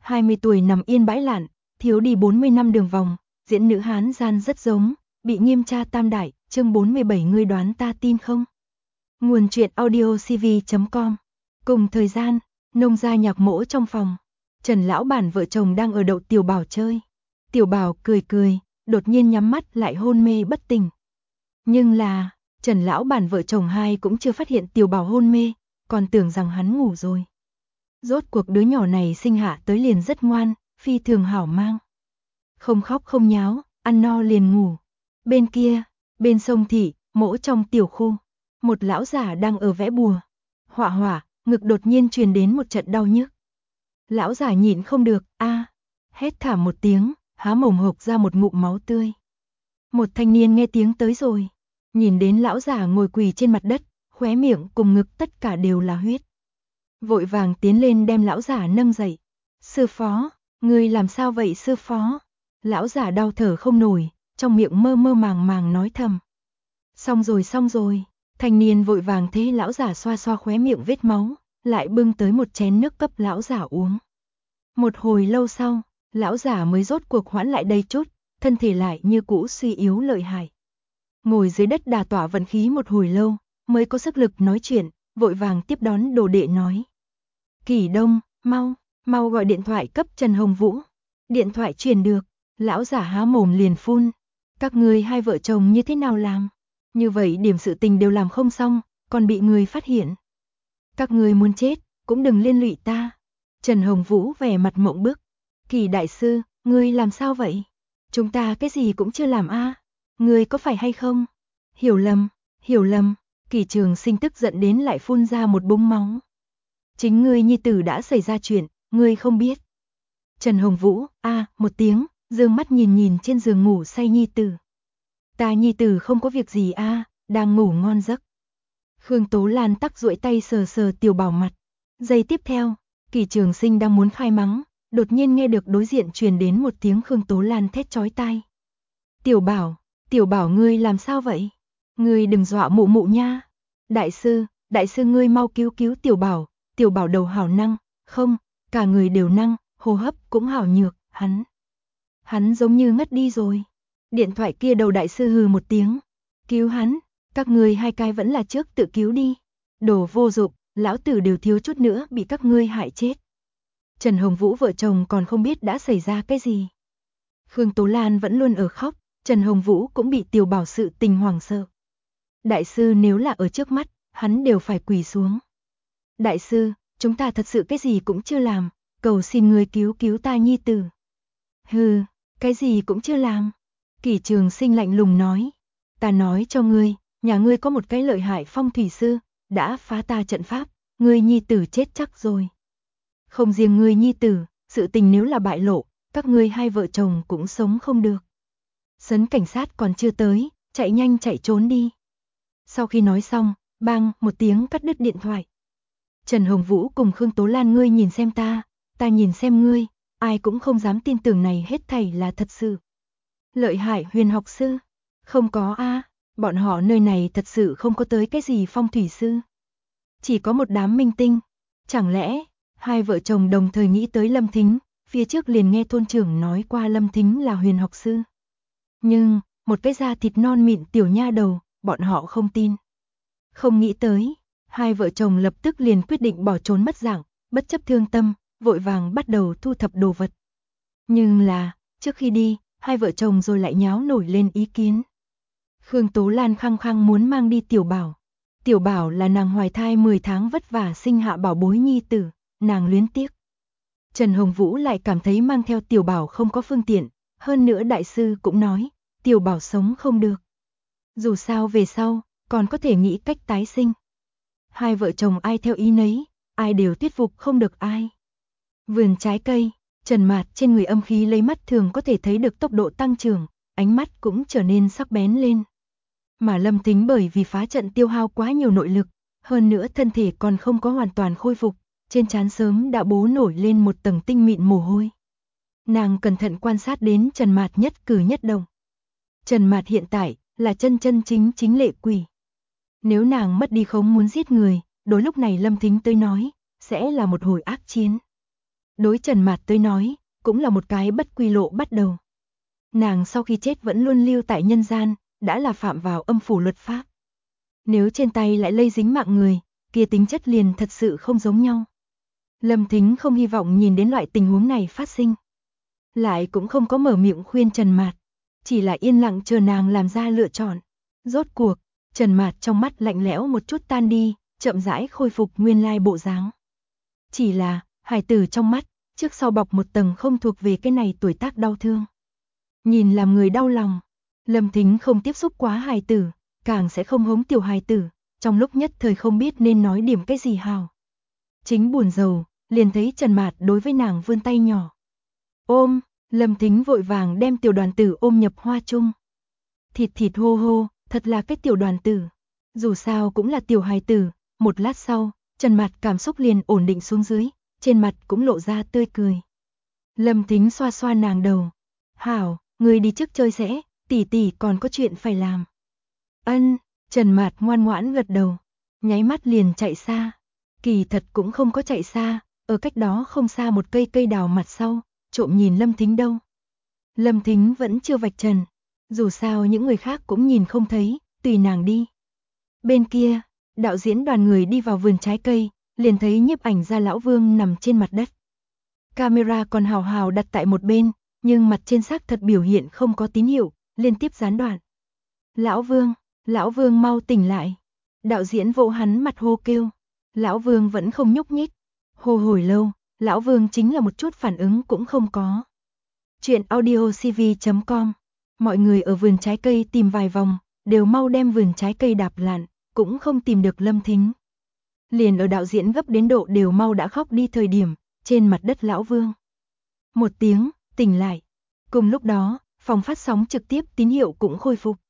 20 tuổi nằm yên bãi lạn, thiếu đi 40 năm đường vòng, diễn nữ Hán gian rất giống, bị nghiêm tra tam đại, chương 47 ngươi đoán ta tin không? Nguồn truyện audio cv.com. Cùng thời gian, nông gia nhạc mỗ trong phòng, Trần lão bản vợ chồng đang ở đậu Tiểu Bảo chơi. Tiểu Bảo cười cười, đột nhiên nhắm mắt lại hôn mê bất tỉnh. Nhưng là, Trần lão bản vợ chồng hai cũng chưa phát hiện Tiểu Bảo hôn mê, còn tưởng rằng hắn ngủ rồi. Rốt cuộc đứa nhỏ này sinh hạ tới liền rất ngoan, phi thường hảo mang. Không khóc không nháo, ăn no liền ngủ. Bên kia, bên sông thị, mỗ trong tiểu khu, một lão giả đang ở vẽ bùa. Họa họa, ngực đột nhiên truyền đến một trận đau nhức. Lão giả nhịn không được, hét thảm một tiếng, há mồm hộc ra một ngụm máu tươi. Một thanh niên nghe tiếng tới rồi, nhìn đến lão giả ngồi quỳ trên mặt đất, khóe miệng cùng ngực tất cả đều là huyết. Vội vàng tiến lên đem lão giả nâng dậy. Sư phó, ngươi làm sao vậy sư phó? Lão giả đau thở không nổi, trong miệng mơ mơ màng màng nói thầm. Xong rồi, thanh niên vội vàng thế lão giả xoa xoa khóe miệng vết máu, lại bưng tới một chén nước cấp lão giả uống. Một hồi lâu sau, lão giả mới rốt cuộc hoãn lại đây chút, thân thể lại như cũ suy yếu lợi hại. Ngồi dưới đất đà tỏa vận khí một hồi lâu, mới có sức lực nói chuyện, vội vàng tiếp đón đồ đệ nói. Kỳ Đông, mau gọi điện thoại cấp Trần Hồng Vũ. Điện thoại truyền được, lão giả há mồm liền phun. Các ngươi hai vợ chồng như thế nào làm? Như vậy điểm sự tình đều làm không xong, còn bị người phát hiện. Các ngươi muốn chết, cũng đừng liên lụy ta. Trần Hồng Vũ vẻ mặt mộng bức. Kỳ đại sư, ngươi làm sao vậy? Chúng ta cái gì cũng chưa làm Ngươi có phải hay không? Hiểu lầm. Kỳ Trường Sinh tức giận đến lại phun ra một búng máu. Chính ngươi nhi tử đã xảy ra chuyện, ngươi không biết. Trần Hồng Vũ, một tiếng, dương mắt nhìn trên giường ngủ say nhi tử. Ta nhi tử không có việc gì đang ngủ ngon giấc. Khương Tố Lan tắc duỗi tay sờ sờ Tiểu Bảo mặt. Giây tiếp theo, Kỳ Trường Sinh đang muốn khai mắng, đột nhiên nghe được đối diện truyền đến một tiếng Khương Tố Lan thét chói tai. Tiểu Bảo ngươi làm sao vậy? Ngươi đừng dọa mụ mụ nha. Đại sư ngươi mau cứu Tiểu Bảo đầu hảo năng, không, cả người đều năng, hô hấp cũng hảo nhược, hắn giống như ngất đi rồi. Điện thoại kia đầu đại sư hừ một tiếng, cứu hắn, các ngươi hai cái vẫn là trước tự cứu đi. Đồ vô dụng, lão tử đều thiếu chút nữa bị các ngươi hại chết. Trần Hồng Vũ vợ chồng còn không biết đã xảy ra cái gì. Khương Tố Lan vẫn luôn ở khóc, Trần Hồng Vũ cũng bị Tiểu Bảo sự tình hoảng sợ. Đại sư nếu là ở trước mắt, hắn đều phải quỳ xuống. Đại sư, chúng ta thật sự cái gì cũng chưa làm, cầu xin ngươi cứu ta nhi tử. Hừ, cái gì cũng chưa làm. Kỳ Trường Sinh lạnh lùng nói. Ta nói cho ngươi, nhà ngươi có một cái lợi hại phong thủy sư, đã phá ta trận pháp, ngươi nhi tử chết chắc rồi. Không riêng ngươi nhi tử, sự tình nếu là bại lộ, các ngươi hai vợ chồng cũng sống không được. Sấn cảnh sát còn chưa tới, chạy nhanh chạy trốn đi. Sau khi nói xong, bang một tiếng cắt đứt điện thoại. Trần Hồng Vũ cùng Khương Tố Lan ngươi nhìn xem ta nhìn xem ngươi, ai cũng không dám tin tưởng này hết thảy là thật sự. Lợi hại huyền học sư? Không có bọn họ nơi này thật sự không có tới cái gì phong thủy sư. Chỉ có một đám minh tinh. Chẳng lẽ, hai vợ chồng đồng thời nghĩ tới Lâm Thính, phía trước liền nghe thôn trưởng nói qua Lâm Thính là huyền học sư. Nhưng, một cái da thịt non mịn tiểu nha đầu, bọn họ không tin. Không nghĩ tới, hai vợ chồng lập tức liền quyết định bỏ trốn mất dạng, bất chấp thương tâm, vội vàng bắt đầu thu thập đồ vật. Nhưng là, trước khi đi, hai vợ chồng rồi lại nháo nổi lên ý kiến. Khương Tố Lan khăng khăng muốn mang đi Tiểu Bảo. Tiểu Bảo là nàng hoài thai 10 tháng vất vả sinh hạ bảo bối nhi tử, nàng luyến tiếc. Trần Hồng Vũ lại cảm thấy mang theo Tiểu Bảo không có phương tiện, hơn nữa đại sư cũng nói, Tiểu Bảo sống không được. Dù sao về sau, còn có thể nghĩ cách tái sinh. Hai vợ chồng ai theo ý nấy, ai đều thuyết phục không được ai. Vườn trái cây, Trần Mạt trên người âm khí lấy mắt thường có thể thấy được tốc độ tăng trưởng, ánh mắt cũng trở nên sắc bén lên. Mà Lâm Thính bởi vì phá trận tiêu hao quá nhiều nội lực, hơn nữa thân thể còn không có hoàn toàn khôi phục, trên trán sớm đã bố nổi lên một tầng tinh mịn mồ hôi. Nàng cẩn thận quan sát đến Trần Mạt nhất cử nhất động. Trần Mạt hiện tại là chân chính lệ quỷ. Nếu nàng mất đi khống muốn giết người, đối lúc này Lâm Thính tới nói, sẽ là một hồi ác chiến. đối Trần Mạt tới nói, cũng là một cái bất quy lộ bắt đầu. Nàng sau khi chết vẫn luôn lưu tại nhân gian, đã là phạm vào âm phủ luật pháp. Nếu trên tay lại lây dính mạng người, kia tính chất liền thật sự không giống nhau. Lâm Thính không hy vọng nhìn đến loại tình huống này phát sinh. Lại cũng không có mở miệng khuyên Trần Mạt, chỉ là yên lặng chờ nàng làm ra lựa chọn. Rốt cuộc, Trần Mạt trong mắt lạnh lẽo một chút tan đi, chậm rãi khôi phục nguyên lai bộ dáng. Chỉ là, hài tử trong mắt, trước sau bọc một tầng không thuộc về cái này tuổi tác đau thương. Nhìn làm người đau lòng, Lâm Thính không tiếp xúc quá hài tử, càng sẽ không hống tiểu hài tử, trong lúc nhất thời không biết nên nói điểm cái gì hào. Chính buồn rầu, liền thấy Trần Mạt đối với nàng vươn tay nhỏ. Ôm, Lâm Thính vội vàng đem tiểu đoàn tử ôm nhập hoa chung. Thịt thịt hô hô, thật là cái tiểu đoàn tử. Dù sao cũng là tiểu hài tử, một lát sau, Trần Mạt cảm xúc liền ổn định xuống dưới, trên mặt cũng lộ ra tươi cười. Lâm Thính xoa xoa nàng đầu. Hảo, người đi trước chơi sẽ, tỷ tỷ còn có chuyện phải làm. Ân, Trần Mạt ngoan ngoãn gật đầu, nháy mắt liền chạy xa. Kỳ thật cũng không có chạy xa, ở cách đó không xa một cây đào mặt sau, trộm nhìn Lâm Thính đâu. Lâm Thính vẫn chưa vạch trần, dù sao những người khác cũng nhìn không thấy, tùy nàng đi. Bên kia, đạo diễn đoàn người đi vào vườn trái cây, liền thấy nhiếp ảnh gia lão Vương nằm trên mặt đất. Camera còn hào hào đặt tại một bên, nhưng mặt trên xác thật biểu hiện không có tín hiệu, liên tiếp gián đoạn. Lão Vương mau tỉnh lại. Đạo diễn vỗ hắn mặt hô kêu. Lão Vương vẫn không nhúc nhích. Hô hồi lâu, Lão Vương chính là một chút phản ứng cũng không có. Chuyện audiocv.com. Mọi người ở vườn trái cây tìm vài vòng, đều mau đem vườn trái cây đạp lạn, cũng không tìm được Lâm Thính. Liền ở đạo diễn gấp đến độ đều mau đã khóc đi thời điểm, trên mặt đất Lão Vương. Một tiếng, tỉnh lại. Cùng lúc đó, phòng phát sóng trực tiếp tín hiệu cũng khôi phục.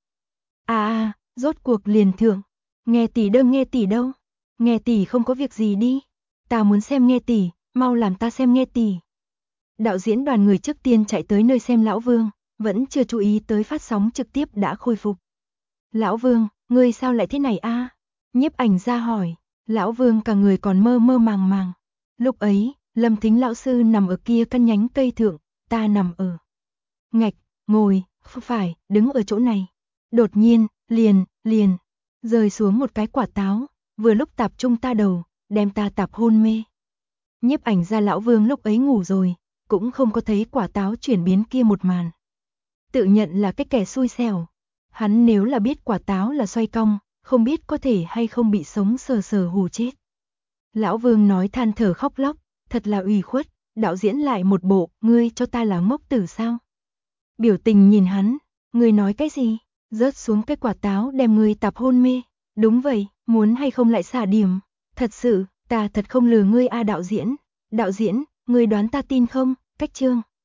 Rốt cuộc liền thượng. Nghe tỷ đâu? Nghe tỷ không có việc gì đi. Ta muốn xem nghe tỷ, mau làm ta xem nghe tỷ. Đạo diễn đoàn người trước tiên chạy tới nơi xem Lão Vương, vẫn chưa chú ý tới phát sóng trực tiếp đã khôi phục. Lão Vương, ngươi sao lại thế này a? Nhiếp ảnh ra hỏi. Lão Vương cả người còn mơ mơ màng màng. Lúc ấy, Lâm Thính lão sư nằm ở kia căn nhánh cây thượng, ta nằm ở ngạch, ngồi, không phải, đứng ở chỗ này. Đột nhiên, liền, rơi xuống một cái quả táo, vừa lúc tạp trung ta đầu, đem ta tạp hôn mê. Nhiếp ảnh ra lão Vương lúc ấy ngủ rồi, cũng không có thấy quả táo chuyển biến kia một màn. Tự nhận là cái kẻ xui xẻo. Hắn nếu là biết quả táo là xoay cong, không biết có thể hay không bị sống sờ sờ hù chết. Lão Vương nói than thở khóc lóc, thật là ủy khuất, đạo diễn lại một bộ, ngươi cho ta là ngốc tử sao? Biểu tình nhìn hắn, ngươi nói cái gì? Rớt xuống cái quả táo đem ngươi tạp hôn mê. Đúng vậy, muốn hay không lại xả điểm. Thật sự, ta thật không lừa ngươi a đạo diễn. Đạo diễn, ngươi đoán ta tin không? Cách chương.